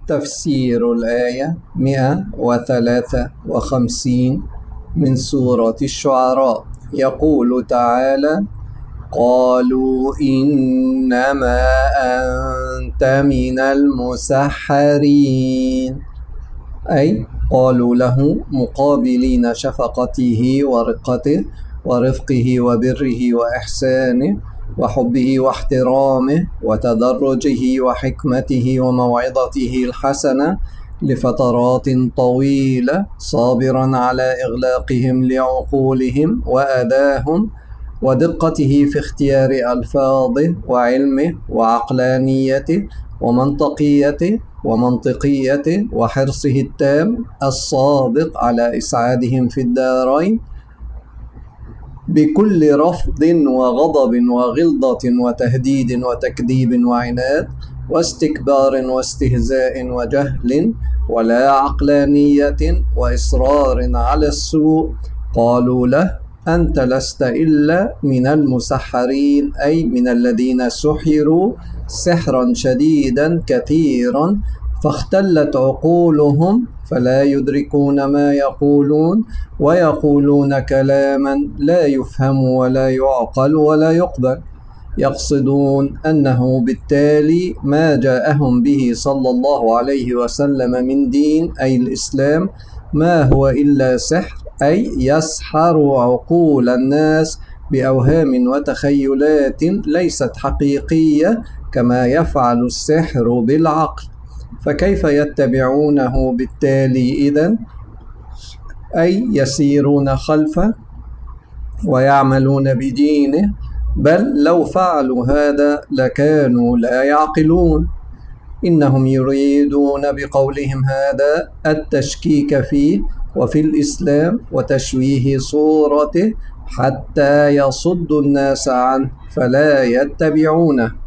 تفسير الآية 153 من سورة الشعراء. يقول تعالى: قالوا إنما أنت من المسحرين، أي قالوا له مقابلين شفقته ورقته ورفقه وبره وإحسانه وحبه واحترامه وتدرجه وحكمته وموعظته الحسنة لفترات طويلة، صابرا على إغلاقهم لعقولهم وأذاهم، ودقته في اختيار ألفاظه وعلمه وعقلانيته ومنطقيته وحرصه التام الصادق على إسعادهم في الدارين، بكل رفض وغضب وغلظة وتهديد وتكذيب وعناد واستكبار واستهزاء وجهل ولا عقلانية وإصرار على السوء. قالوا له: أنت لست إلا من المسحرين، أي من الذين سحروا سحرا شديدا كثيرا فاختلت عقولهم فلا يدركون ما يقولون، ويقولون كلاما لا يفهم ولا يعقل ولا يقبل. يقصدون أنه بالتالي ما جاءهم به صلى الله عليه وسلم من دين، أي الإسلام، ما هو إلا سحر، أي يسحر عقول الناس بأوهام وتخيلات ليست حقيقية كما يفعل السحر بالعقل. فكيف يتبعونه بالتالي إذن؟ أي يسيرون خلفه ويعملون بدينه، بل لو فعلوا هذا لكانوا لا يعقلون. إنهم يريدون بقولهم هذا التشكيك فيه وفي الإسلام وتشويه صورته حتى يصدوا الناس عنه فلا يتبعونه.